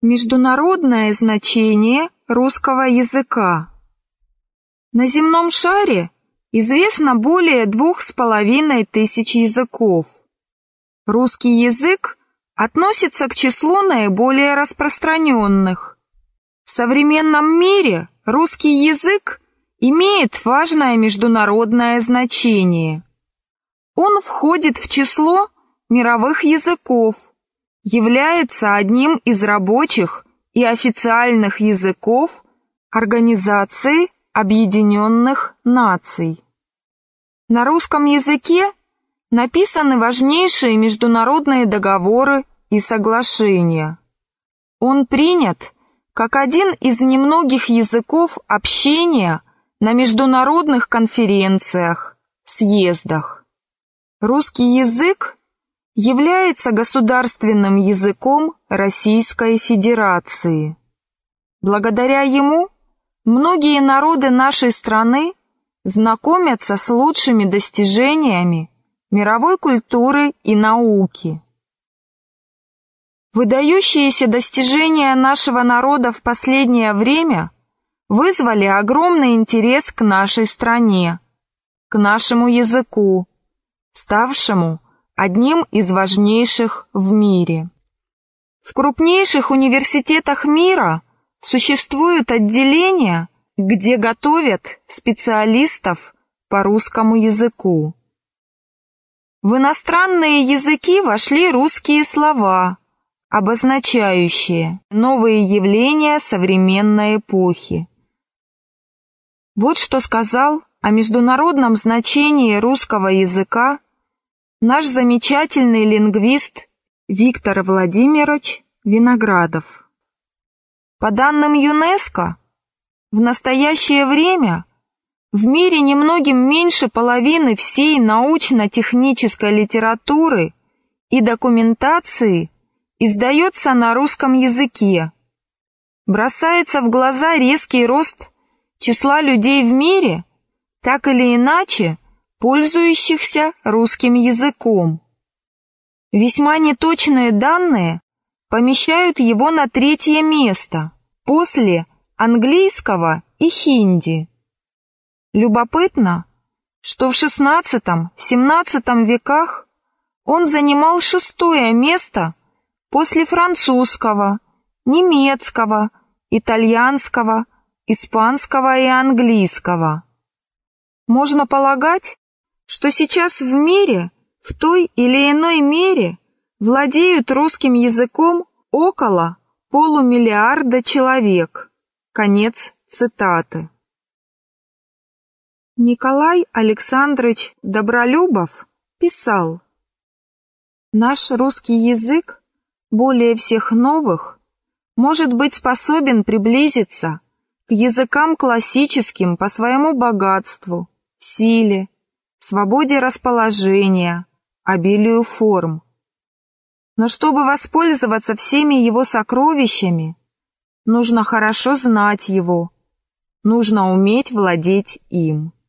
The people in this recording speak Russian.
Международное значение русского языка. На земном шаре известно более 2500 языков. Русский язык относится к числу наиболее распространенных. В современном мире русский язык имеет важное международное значение. Он входит в число мировых языков, является одним из рабочих и официальных языков Организации Объединенных Наций. На русском языке написаны важнейшие международные договоры и соглашения. Он принят как один из немногих языков общения на международных конференциях, съездах. Русский язык является государственным языком Российской Федерации. Благодаря ему многие народы нашей страны знакомятся с лучшими достижениями мировой культуры и науки. Выдающиеся достижения нашего народа в последнее время вызвали огромный интерес к нашей стране, к нашему языку, ставшему одним из важнейших в мире. В крупнейших университетах мира существуют отделения, где готовят специалистов по русскому языку. В иностранные языки вошли русские слова, обозначающие новые явления современной эпохи. Вот что сказал о международном значении русского языка наш замечательный лингвист Виктор Владимирович Виноградов. По данным ЮНЕСКО, в настоящее время в мире немногим меньше половины всей научно-технической литературы и документации издается на русском языке. Бросается в глаза резкий рост числа людей в мире, так или иначе пользующихся русским языком. Весьма неточные данные помещают его на 3-е место, после английского и хинди. Любопытно, что в XVI-XVII веках он занимал 6-е место после французского, немецкого, итальянского, испанского и английского. Можно полагать, что сейчас в мире в той или иной мере владеют русским языком около 500 000 человек. Конец цитаты. Николай Александрович Добролюбов писал: «Наш русский язык более всех новых может быть способен приблизиться к языкам классическим по своему богатству, силе, свободе расположения, обилию форм. Но чтобы воспользоваться всеми его сокровищами, нужно хорошо знать его, нужно уметь владеть им».